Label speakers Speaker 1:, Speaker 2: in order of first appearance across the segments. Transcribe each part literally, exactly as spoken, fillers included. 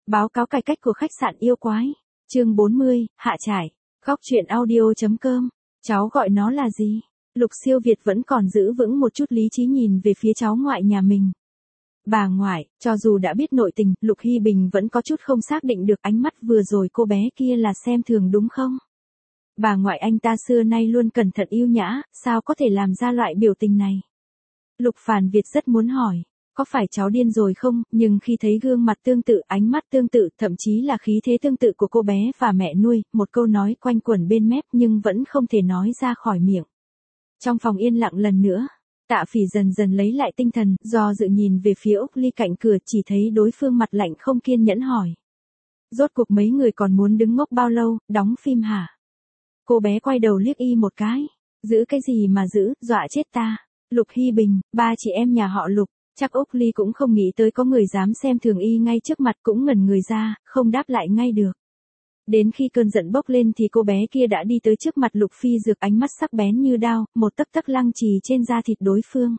Speaker 1: Báo cáo cải cách của khách sạn yêu quái. Chương bốn mươi, hạ trải. Góc truyện audio.com. Cháu gọi nó là gì? Lục Siêu Việt vẫn còn giữ vững một chút lý trí nhìn về phía cháu ngoại nhà mình. Bà ngoại, cho dù đã biết nội tình, Lục Hy Bình vẫn có chút không xác định được ánh mắt vừa rồi cô bé kia là xem thường đúng không? Bà ngoại anh ta xưa nay luôn cẩn thận yêu nhã, sao có thể làm ra loại biểu tình này? Lục Phàn Việt rất muốn hỏi, có phải cháu điên rồi không, nhưng khi thấy gương mặt tương tự, ánh mắt tương tự, thậm chí là khí thế tương tự của cô bé và mẹ nuôi, một câu nói quanh quẩn bên mép nhưng vẫn không thể nói ra khỏi miệng. Trong phòng yên lặng lần nữa, Tạ Phỉ dần dần lấy lại tinh thần, do dự nhìn về phía Úc Ly cạnh cửa, chỉ thấy đối phương mặt lạnh không kiên nhẫn hỏi. Rốt cuộc mấy người còn muốn đứng ngốc bao lâu, đóng phim hả? Cô bé quay đầu liếc y một cái. Giữ cái gì mà giữ, dọa chết ta. Lục Hy Bình, ba chị em nhà họ Lục, chắc Úc Ly cũng không nghĩ tới có người dám xem thường y ngay trước mặt, cũng ngẩn người ra, không đáp lại ngay được. Đến khi cơn giận bốc lên thì cô bé kia đã đi tới trước mặt Lục Phi Dược, ánh mắt sắc bén như đao, một tấc tấc lăng trì trên da thịt đối phương.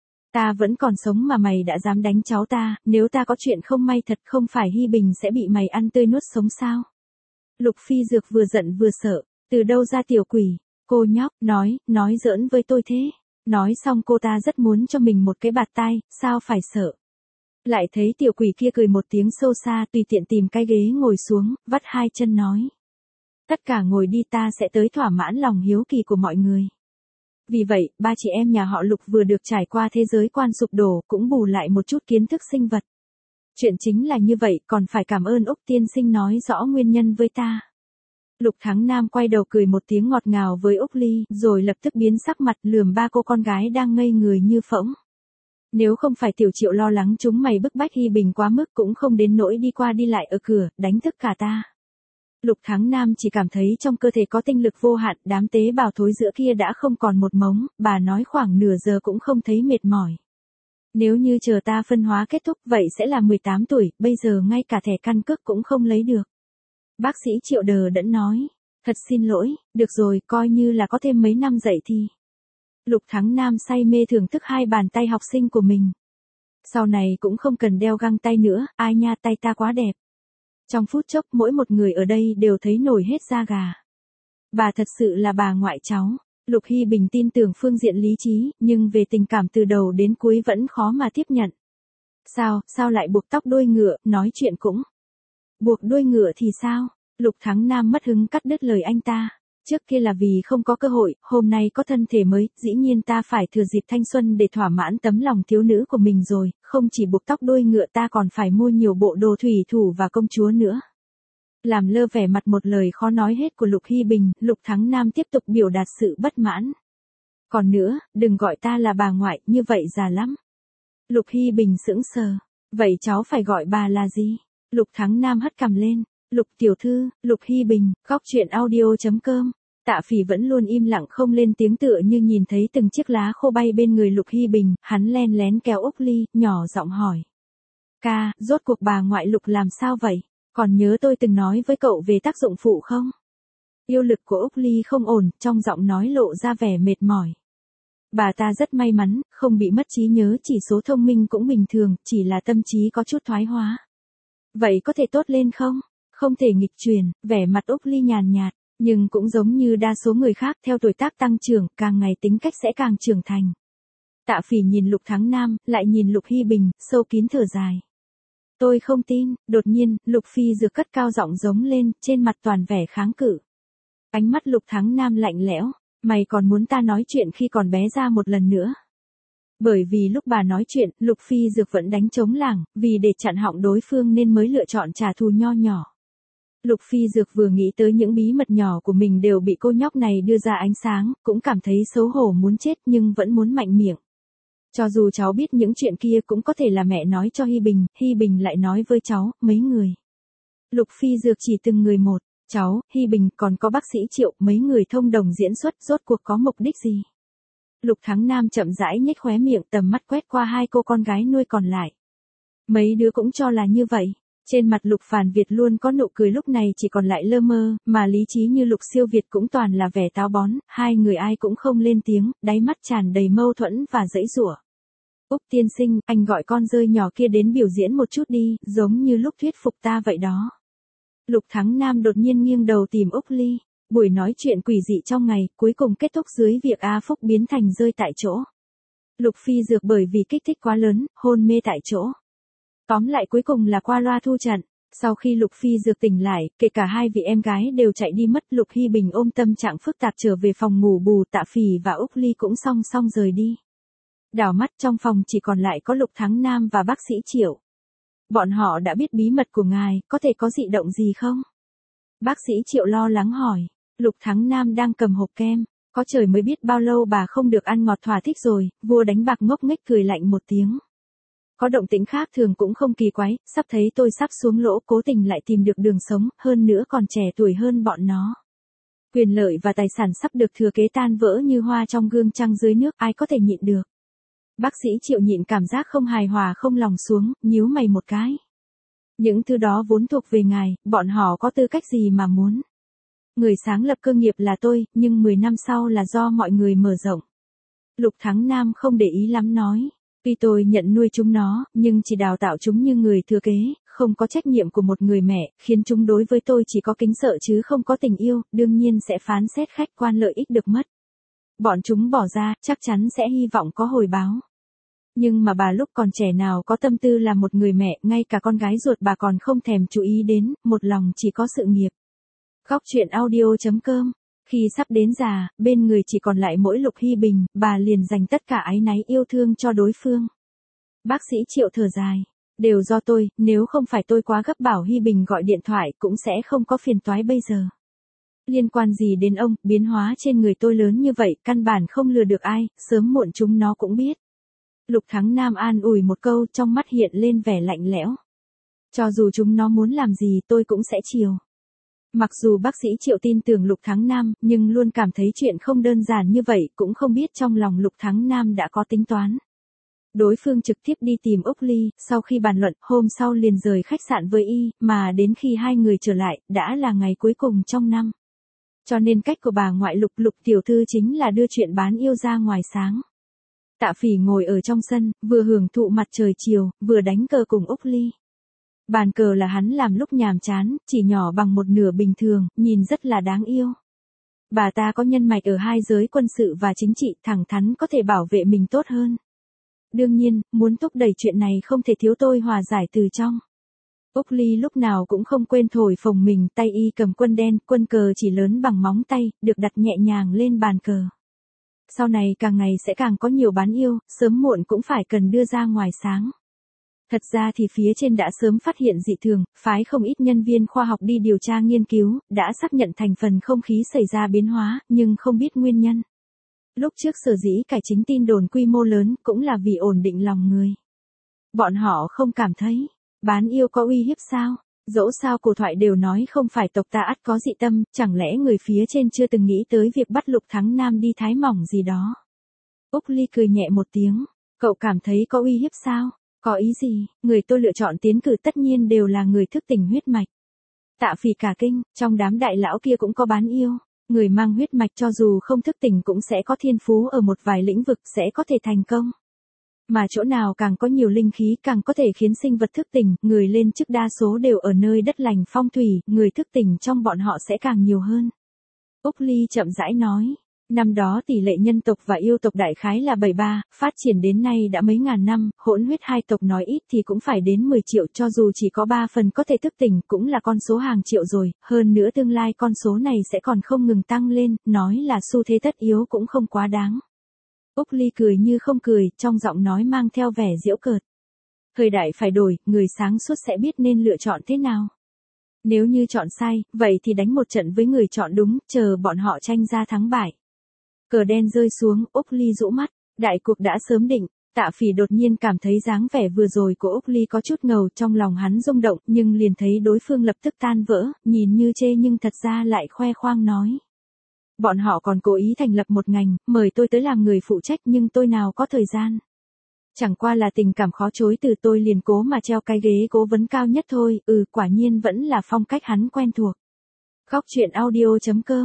Speaker 1: Ta vẫn còn sống mà mày đã dám đánh cháu ta, nếu ta có chuyện không may thật không phải Hy Bình sẽ bị mày ăn tươi nuốt sống sao? Lục Phi Dược vừa giận vừa sợ, từ đâu ra tiểu quỷ, cô nhóc, nói, nói giỡn với tôi thế. Nói xong cô ta rất muốn cho mình một cái bạt tai, sao phải sợ. Lại thấy tiểu quỷ kia cười một tiếng sâu xa, tùy tiện tìm cái ghế ngồi xuống, vắt hai chân nói. Tất cả ngồi đi, ta sẽ tới thỏa mãn lòng hiếu kỳ của mọi người. Vì vậy, ba chị em nhà họ Lục vừa được trải qua thế giới quan sụp đổ, cũng bù lại một chút kiến thức sinh vật. Chuyện chính là như vậy, còn phải cảm ơn Úc tiên sinh nói rõ nguyên nhân với ta. Lục Thắng Nam quay đầu cười một tiếng ngọt ngào với Úc Ly, rồi lập tức biến sắc mặt lườm ba cô con gái đang ngây người như phỗng. Nếu không phải Tiểu Triệu lo lắng chúng mày bức bách Hy Bình quá mức, cũng không đến nỗi đi qua đi lại ở cửa, đánh thức cả ta. Lục Thắng Nam chỉ cảm thấy trong cơ thể có tinh lực vô hạn, đám tế bào thối giữa kia đã không còn một mống, bà nói khoảng nửa giờ cũng không thấy mệt mỏi. Nếu như chờ ta phân hóa kết thúc vậy sẽ là mười tám tuổi, bây giờ ngay cả thẻ căn cước cũng không lấy được. Bác sĩ Triệu đờ đẫn nói, thật xin lỗi, được rồi, coi như là có thêm mấy năm dạy thì. Lục Thắng Nam say mê thưởng thức hai bàn tay học sinh của mình. Sau này cũng không cần đeo găng tay nữa, ai nha, tay ta quá đẹp. Trong phút chốc mỗi một người ở đây đều thấy nổi hết da gà. Bà thật sự là bà ngoại cháu. Lục Hy Bình tin tưởng phương diện lý trí, nhưng về tình cảm từ đầu đến cuối vẫn khó mà tiếp nhận. Sao, sao lại buộc tóc đuôi ngựa, nói chuyện cũng. Buộc đuôi ngựa thì sao? Lục Thắng Nam mất hứng cắt đứt lời anh ta. Trước kia là vì không có cơ hội, hôm nay có thân thể mới, dĩ nhiên ta phải thừa dịp thanh xuân để thỏa mãn tấm lòng thiếu nữ của mình rồi, không chỉ buộc tóc đuôi ngựa ta còn phải mua nhiều bộ đồ thủy thủ và công chúa nữa. Làm lơ vẻ mặt một lời khó nói hết của Lục Hy Bình, Lục Thắng Nam tiếp tục biểu đạt sự bất mãn. Còn nữa, đừng gọi ta là bà ngoại, như vậy già lắm. Lục Hy Bình sững sờ, vậy cháu phải gọi bà là gì? Lục Thắng Nam hất cằm lên, Lục tiểu thư, Lục Hy Bình, góc truyện audio.com. Tạ Phỉ vẫn luôn im lặng không lên tiếng, tựa như nhìn thấy từng chiếc lá khô bay bên người Lục Hy Bình, hắn len lén kéo Úc Ly, nhỏ giọng hỏi. Ca, rốt cuộc bà ngoại Lục làm sao vậy? Còn nhớ tôi từng nói với cậu về tác dụng phụ không? Yêu lực của Úc Ly không ổn, trong giọng nói lộ ra vẻ mệt mỏi. Bà ta rất may mắn, không bị mất trí nhớ, chỉ số thông minh cũng bình thường, chỉ là tâm trí có chút thoái hóa. Vậy có thể tốt lên không? Không thể nghịch truyền, vẻ mặt Úc Ly nhàn nhạt, nhưng cũng giống như đa số người khác, theo tuổi tác tăng trưởng, càng ngày tính cách sẽ càng trưởng thành. Tạ Phỉ nhìn Lục Thắng Nam, lại nhìn Lục Hy Bình, sâu kín thở dài. Tôi không tin, đột nhiên, Lục Phi Dược cất cao giọng giống lên, trên mặt toàn vẻ kháng cự. Ánh mắt Lục Thắng Nam lạnh lẽo, mày còn muốn ta nói chuyện khi còn bé ra một lần nữa. Bởi vì lúc bà nói chuyện, Lục Phi Dược vẫn đánh trống lảng, vì để chặn họng đối phương nên mới lựa chọn trả thù nho nhỏ. Lục Phi Dược vừa nghĩ tới những bí mật nhỏ của mình đều bị cô nhóc này đưa ra ánh sáng, cũng cảm thấy xấu hổ muốn chết nhưng vẫn muốn mạnh miệng. Cho dù cháu biết những chuyện kia cũng có thể là mẹ nói cho Hy Bình, Hy Bình lại nói với cháu, mấy người. Lục Phi Dược chỉ từng người một, cháu, Hy Bình, còn có bác sĩ Triệu, mấy người thông đồng diễn xuất, rốt cuộc có mục đích gì? Lục Thắng Nam chậm rãi nhếch khóe miệng, tầm mắt quét qua hai cô con gái nuôi còn lại. Mấy đứa cũng cho là như vậy. Trên mặt Lục Phàn Việt luôn có nụ cười, lúc này chỉ còn lại lơ mơ, mà lý trí như Lục Siêu Việt cũng toàn là vẻ táo bón, hai người ai cũng không lên tiếng, đáy mắt tràn đầy mâu thuẫn và giãy giụa. Úc tiên sinh, anh gọi con dơi nhỏ kia đến biểu diễn một chút đi, giống như lúc thuyết phục ta vậy đó. Lục Thắng Nam đột nhiên nghiêng đầu tìm Úc Ly. Buổi nói chuyện quỷ dị trong ngày, cuối cùng kết thúc dưới việc A Phúc biến thành rơi tại chỗ. Lục Phi Dược bởi vì kích thích quá lớn, hôn mê tại chỗ. Tóm lại cuối cùng là qua loa thu trận. Sau khi Lục Phi Dược tỉnh lại, kể cả hai vị em gái đều chạy đi mất. Lục Hy Bình ôm tâm trạng phức tạp trở về phòng ngủ bù. Tạ Phỉ và Úc Ly cũng song song rời đi. Đảo mắt trong phòng chỉ còn lại có Lục Thắng Nam và bác sĩ Triệu. Bọn họ đã biết bí mật của ngài, có thể có dị động gì không? Bác sĩ Triệu lo lắng hỏi. Lục Thắng Nam đang cầm hộp kem. Có trời mới biết bao lâu bà không được ăn ngọt thỏa thích rồi. Vua đánh bạc ngốc nghếch cười lạnh một tiếng. Có động tĩnh khác thường cũng không kỳ quái. Sắp thấy tôi sắp xuống lỗ, cố tình lại tìm được đường sống, hơn nữa còn trẻ tuổi hơn bọn nó. Quyền lợi và tài sản sắp được thừa kế tan vỡ như hoa trong gương trăng dưới nước, ai có thể nhịn được. Bác sĩ Triệu nhịn cảm giác không hài hòa không lòng xuống, nhíu mày một cái. Những thứ đó vốn thuộc về ngài, bọn họ có tư cách gì mà muốn. Người sáng lập cơ nghiệp là tôi, nhưng mười năm sau là do mọi người mở rộng. Lục Thắng Nam không để ý lắm nói. Tuy tôi nhận nuôi chúng nó, nhưng chỉ đào tạo chúng như người thừa kế, không có trách nhiệm của một người mẹ, khiến chúng đối với tôi chỉ có kính sợ chứ không có tình yêu, đương nhiên sẽ phán xét khách quan lợi ích được mất. Bọn chúng bỏ ra, chắc chắn sẽ hy vọng có hồi báo. Nhưng mà bà lúc còn trẻ nào có tâm tư là một người mẹ, ngay cả con gái ruột bà còn không thèm chú ý đến, một lòng chỉ có sự nghiệp. Góc truyện audio chấm com. Khi sắp đến già, bên người chỉ còn lại mỗi Lục Hy Bình, bà liền dành tất cả áy náy yêu thương cho đối phương. Bác sĩ Triệu thở dài. Đều do tôi, nếu không phải tôi quá gấp bảo Hy Bình gọi điện thoại cũng sẽ không có phiền toái bây giờ. Liên quan gì đến ông, biến hóa trên người tôi lớn như vậy, căn bản không lừa được ai, sớm muộn chúng nó cũng biết. Lục Thắng Nam an ủi một câu, trong mắt hiện lên vẻ lạnh lẽo. Cho dù chúng nó muốn làm gì tôi cũng sẽ chiều. Mặc dù bác sĩ Triệu tin tưởng Lục Thắng Nam, nhưng luôn cảm thấy chuyện không đơn giản như vậy, cũng không biết trong lòng Lục Thắng Nam đã có tính toán. Đối phương trực tiếp đi tìm Úc Ly, sau khi bàn luận, hôm sau liền rời khách sạn với y, mà đến khi hai người trở lại, đã là ngày cuối cùng trong năm. Cho nên cách của bà ngoại Lục Lục tiểu thư chính là đưa chuyện bán yêu ra ngoài sáng. Tạ Phỉ ngồi ở trong sân, vừa hưởng thụ mặt trời chiều, vừa đánh cờ cùng Úc Ly. Bàn cờ là hắn làm lúc nhàm chán, chỉ nhỏ bằng một nửa bình thường, nhìn rất là đáng yêu. Bà ta có nhân mạch ở hai giới quân sự và chính trị, thẳng thắn có thể bảo vệ mình tốt hơn. Đương nhiên, muốn thúc đẩy chuyện này không thể thiếu tôi hòa giải từ trong. Úc Ly lúc nào cũng không quên thổi phồng mình, tay y cầm quân đen, quân cờ chỉ lớn bằng móng tay, được đặt nhẹ nhàng lên bàn cờ. Sau này càng ngày sẽ càng có nhiều bán yêu, sớm muộn cũng phải cần đưa ra ngoài sáng. Thật ra thì phía trên đã sớm phát hiện dị thường, phái không ít nhân viên khoa học đi điều tra nghiên cứu, đã xác nhận thành phần không khí xảy ra biến hóa, nhưng không biết nguyên nhân. Lúc trước sở dĩ cải chính tin đồn quy mô lớn cũng là vì ổn định lòng người. Bọn họ không cảm thấy, bán yêu có uy hiếp sao? Dẫu sao cổ thoại đều nói không phải tộc ta ắt có dị tâm, chẳng lẽ người phía trên chưa từng nghĩ tới việc bắt Lục Thắng Nam đi thái mỏng gì đó. Úc Ly cười nhẹ một tiếng, cậu cảm thấy có uy hiếp sao? Có ý gì, người tôi lựa chọn tiến cử tất nhiên đều là người thức tỉnh huyết mạch. Tạ Phỉ cả kinh, trong đám đại lão kia cũng có bán yêu. Người mang huyết mạch cho dù không thức tỉnh cũng sẽ có thiên phú ở một vài lĩnh vực sẽ có thể thành công. Mà chỗ nào càng có nhiều linh khí càng có thể khiến sinh vật thức tỉnh, người lên chức đa số đều ở nơi đất lành phong thủy, người thức tỉnh trong bọn họ sẽ càng nhiều hơn. Úc Ly chậm rãi nói, năm đó tỷ lệ nhân tộc và yêu tộc đại khái là bảy ba, phát triển đến nay đã mấy ngàn năm, hỗn huyết hai tộc nói ít thì cũng phải đến mười triệu, cho dù chỉ có ba phần có thể thức tỉnh cũng là con số hàng triệu rồi, hơn nữa tương lai con số này sẽ còn không ngừng tăng lên, nói là xu thế tất yếu cũng không quá đáng. Úc Ly cười như không cười, trong giọng nói mang theo vẻ giễu cợt. Thời đại phải đổi, người sáng suốt sẽ biết nên lựa chọn thế nào. Nếu như chọn sai, vậy thì đánh một trận với người chọn đúng, chờ bọn họ tranh ra thắng bại. Cờ đen rơi xuống, Úc Ly rũ mắt, đại cuộc đã sớm định. Tạ Phỉ đột nhiên cảm thấy dáng vẻ vừa rồi của Úc Ly có chút ngầu, trong lòng hắn rung động, nhưng liền thấy đối phương lập tức tan vỡ, nhìn như chê nhưng thật ra lại khoe khoang nói. Bọn họ còn cố ý thành lập một ngành, mời tôi tới làm người phụ trách nhưng tôi nào có thời gian. Chẳng qua là tình cảm khó chối từ tôi liền cố mà treo cái ghế cố vấn cao nhất thôi, ừ quả nhiên vẫn là phong cách hắn quen thuộc. Góc truyện audio chấm com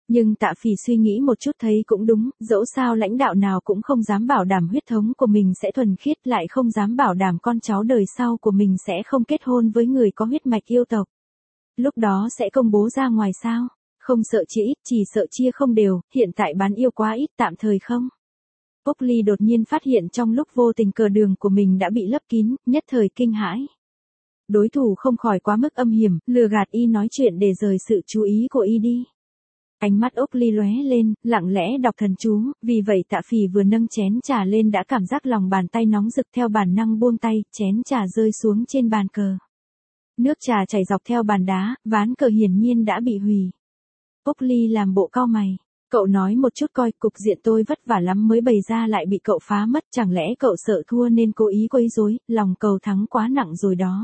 Speaker 1: Nhưng Tạ Phỉ suy nghĩ một chút thấy cũng đúng, dẫu sao lãnh đạo nào cũng không dám bảo đảm huyết thống của mình sẽ thuần khiết, lại không dám bảo đảm con cháu đời sau của mình sẽ không kết hôn với người có huyết mạch yêu tộc. Lúc đó sẽ công bố ra ngoài sao? Không sợ chia ít, chỉ sợ chia không đều, hiện tại bán yêu quá ít, tạm thời không. Úc Ly đột nhiên phát hiện trong lúc vô tình cờ đường của mình đã bị lấp kín, nhất thời kinh hãi. Đối thủ không khỏi quá mức âm hiểm, lừa gạt y nói chuyện để rời sự chú ý của y đi. Ánh mắt Úc Ly lóe lên, lặng lẽ đọc thần chú, vì vậy Tạ Phỉ vừa nâng chén trà lên đã cảm giác lòng bàn tay nóng rực, theo bản năng buông tay, chén trà rơi xuống trên bàn cờ. Nước trà chảy dọc theo bàn đá, ván cờ hiển nhiên đã bị hủy. Úc Ly làm bộ cau mày. Cậu nói một chút coi, cục diện tôi vất vả lắm mới bày ra lại bị cậu phá mất, chẳng lẽ cậu sợ thua nên cố ý quấy rối, lòng cầu thắng quá nặng rồi đó.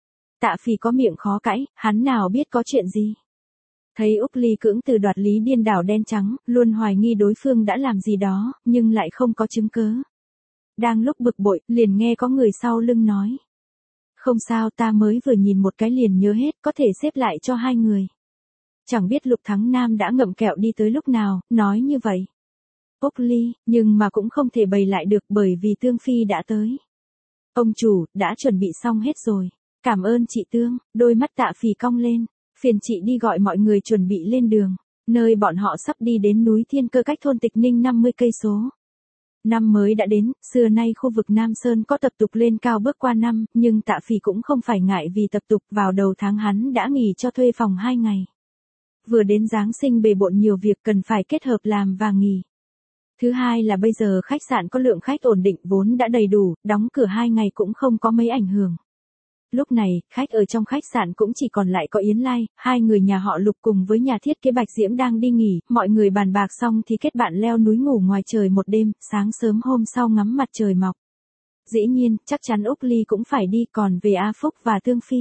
Speaker 1: Tạ Phỉ có miệng khó cãi, hắn nào biết có chuyện gì. Thấy Úc Ly cưỡng từ đoạt lý điên đảo đen trắng, luôn hoài nghi đối phương đã làm gì đó, nhưng lại không có chứng cứ. Đang lúc bực bội, liền nghe có người sau lưng nói. Không sao, ta mới vừa nhìn một cái liền nhớ hết, có thể xếp lại cho hai người. Chẳng biết Lục Thắng Nam đã ngậm kẹo đi tới lúc nào, nói như vậy. Úc Ly, nhưng mà cũng không thể bày lại được bởi vì Tương Phi đã tới. Ông chủ, đã chuẩn bị xong hết rồi. Cảm ơn chị Tương, đôi mắt Tạ Phỉ cong lên. Phiền chị đi gọi mọi người chuẩn bị lên đường, nơi bọn họ sắp đi đến núi Thiên Cơ cách thôn Tịch Ninh năm mươi cây số. Năm mới đã đến, xưa nay khu vực Nam Sơn có tập tục lên cao bước qua năm, nhưng Tạ Phỉ cũng không phải ngại vì tập tục, vào đầu tháng hắn đã nghỉ cho thuê phòng hai ngày. Vừa đến Giáng sinh bề bộn nhiều việc cần phải kết hợp làm và nghỉ. Thứ hai là bây giờ khách sạn có lượng khách ổn định vốn đã đầy đủ, đóng cửa hai ngày cũng không có mấy ảnh hưởng. Lúc này, khách ở trong khách sạn cũng chỉ còn lại có Yến Lai, hai người nhà họ Lục cùng với nhà thiết kế Bạch Diễm đang đi nghỉ, mọi người bàn bạc xong thì kết bạn leo núi ngủ ngoài trời một đêm, sáng sớm hôm sau ngắm mặt trời mọc. Dĩ nhiên, chắc chắn Úc Ly cũng phải đi, còn về A Phúc và Tương Phi.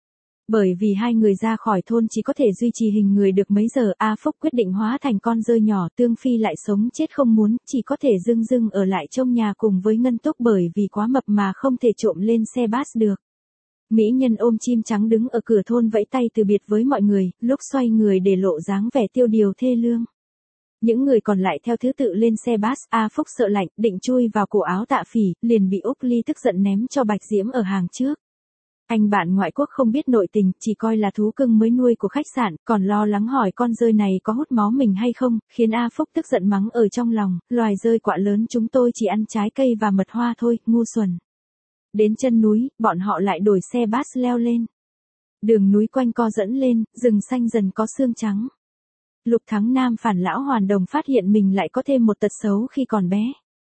Speaker 1: Bởi vì hai người ra khỏi thôn chỉ có thể duy trì hình người được mấy giờ, A Phúc quyết định hóa thành con dơi nhỏ, Tương Phi lại sống chết không muốn, chỉ có thể dưng dưng ở lại trong nhà cùng với Ngân Túc bởi vì quá mập mà không thể trộm lên xe bus được. Mỹ nhân ôm chim trắng đứng ở cửa thôn vẫy tay từ biệt với mọi người, lúc xoay người để lộ dáng vẻ tiêu điều thê lương. Những người còn lại theo thứ tự lên xe bus, A Phúc sợ lạnh, định chui vào cổ áo Tạ Phỉ, liền bị Úc Ly tức giận ném cho Bạch Diễm ở hàng trước. Anh bạn ngoại quốc không biết nội tình, chỉ coi là thú cưng mới nuôi của khách sạn, còn lo lắng hỏi con dơi này có hút máu mình hay không, khiến A Phúc tức giận mắng ở trong lòng, loài dơi quạ lớn chúng tôi chỉ ăn trái cây và mật hoa thôi, ngu xuẩn. Đến chân núi, bọn họ lại đổi xe bus leo lên. Đường núi quanh co dẫn lên, rừng xanh dần có xương trắng. Lục Thắng Nam phản lão hoàn đồng phát hiện mình lại có thêm một tật xấu khi còn bé.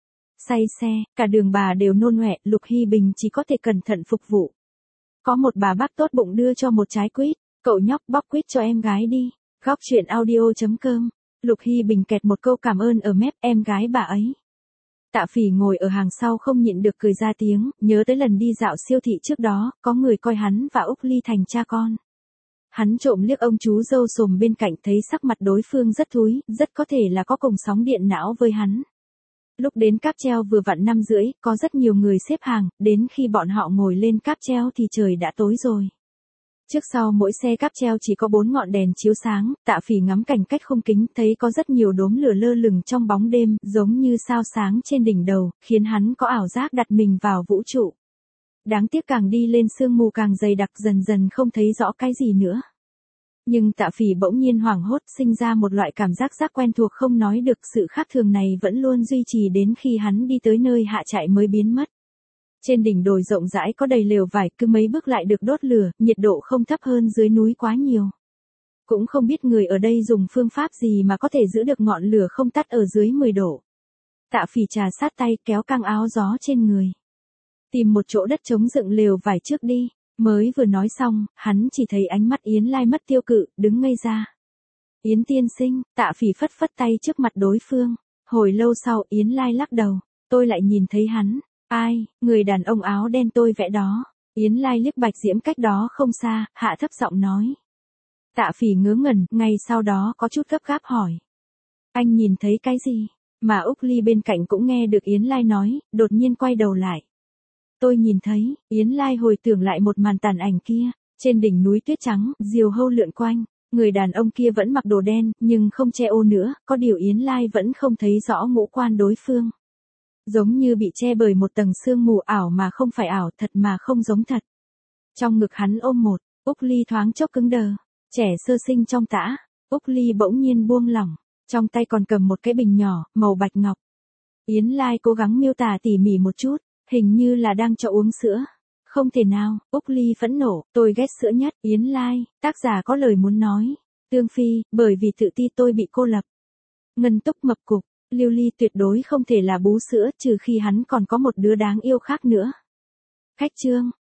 Speaker 1: Say xe, cả đường bà đều nôn ọe, Lục Hy Bình chỉ có thể cẩn thận phục vụ. Có một bà bác tốt bụng đưa cho một trái quýt, cậu nhóc bóc quýt cho em gái đi. Góc truyện audio chấm com. Lục Hy Bình kẹt một câu cảm ơn ở mép em gái bà ấy. Tạ Phỉ ngồi ở hàng sau không nhịn được cười ra tiếng, nhớ tới lần đi dạo siêu thị trước đó, có người coi hắn và Úc Ly thành cha con. Hắn trộm liếc ông chú râu sồm bên cạnh thấy sắc mặt đối phương rất thúi, rất có thể là có cùng sóng điện não với hắn. Lúc đến cáp treo vừa vặn năm rưỡi, có rất nhiều người xếp hàng, đến khi bọn họ ngồi lên cáp treo thì trời đã tối rồi. Trước sau mỗi xe cáp treo chỉ có bốn ngọn đèn chiếu sáng, Tạ Phỉ ngắm cảnh cách khung kính thấy có rất nhiều đốm lửa lơ lửng trong bóng đêm, giống như sao sáng trên đỉnh đầu, khiến hắn có ảo giác đặt mình vào vũ trụ. Đáng tiếc càng đi lên sương mù càng dày đặc dần dần không thấy rõ cái gì nữa. Nhưng Tạ Phỉ bỗng nhiên hoảng hốt sinh ra một loại cảm giác giác quen thuộc không nói được, sự khác thường này vẫn luôn duy trì đến khi hắn đi tới nơi hạ trại mới biến mất. Trên đỉnh đồi rộng rãi có đầy lều vải, cứ mấy bước lại được đốt lửa, nhiệt độ không thấp hơn dưới núi quá nhiều. Cũng không biết người ở đây dùng phương pháp gì mà có thể giữ được ngọn lửa không tắt ở dưới mười độ. Tạ Phỉ trà sát tay kéo căng áo gió trên người. Tìm một chỗ đất trống dựng lều vải trước đi. Mới vừa nói xong, hắn chỉ thấy ánh mắt Yến Lai mất tiêu cự, đứng ngây ra. Yến tiên sinh, Tạ Phỉ phất phất tay trước mặt đối phương. Hồi lâu sau Yến Lai lắc đầu, tôi lại nhìn thấy hắn. Ai, người đàn ông áo đen tôi vẽ đó. Yến Lai liếc Bạch Diễm cách đó không xa, hạ thấp giọng nói. Tạ Phỉ ngớ ngẩn, ngay sau đó có chút gấp gáp hỏi. Anh nhìn thấy cái gì? Mà Úc Ly bên cạnh cũng nghe được Yến Lai nói, đột nhiên quay đầu lại. Tôi nhìn thấy, Yến Lai hồi tưởng lại một màn tàn ảnh kia, trên đỉnh núi tuyết trắng, diều hâu lượn quanh, Người đàn ông kia vẫn mặc đồ đen, nhưng không che ô nữa, có điều Yến Lai vẫn không thấy rõ ngũ quan đối phương. Giống như bị che bởi một tầng sương mù ảo mà không phải ảo, thật mà không giống thật. Trong ngực hắn ôm một, Úc Ly thoáng chốc cứng đờ. Trẻ sơ sinh trong tã, Úc Ly bỗng nhiên buông lỏng, trong tay còn cầm một cái bình nhỏ, màu bạch ngọc. Yến Lai cố gắng miêu tả tỉ mỉ một chút, hình như là đang cho uống sữa. Không thể nào, Úc Ly phẫn nộ, tôi ghét sữa nhất. Yến Lai, tác giả có lời muốn nói. Tương Phi, bởi vì tự ti tôi bị cô lập. Ngân Túc mập cục, Lưu Ly tuyệt đối không thể là bú sữa trừ khi hắn còn có một đứa đáng yêu khác nữa. Khách chương.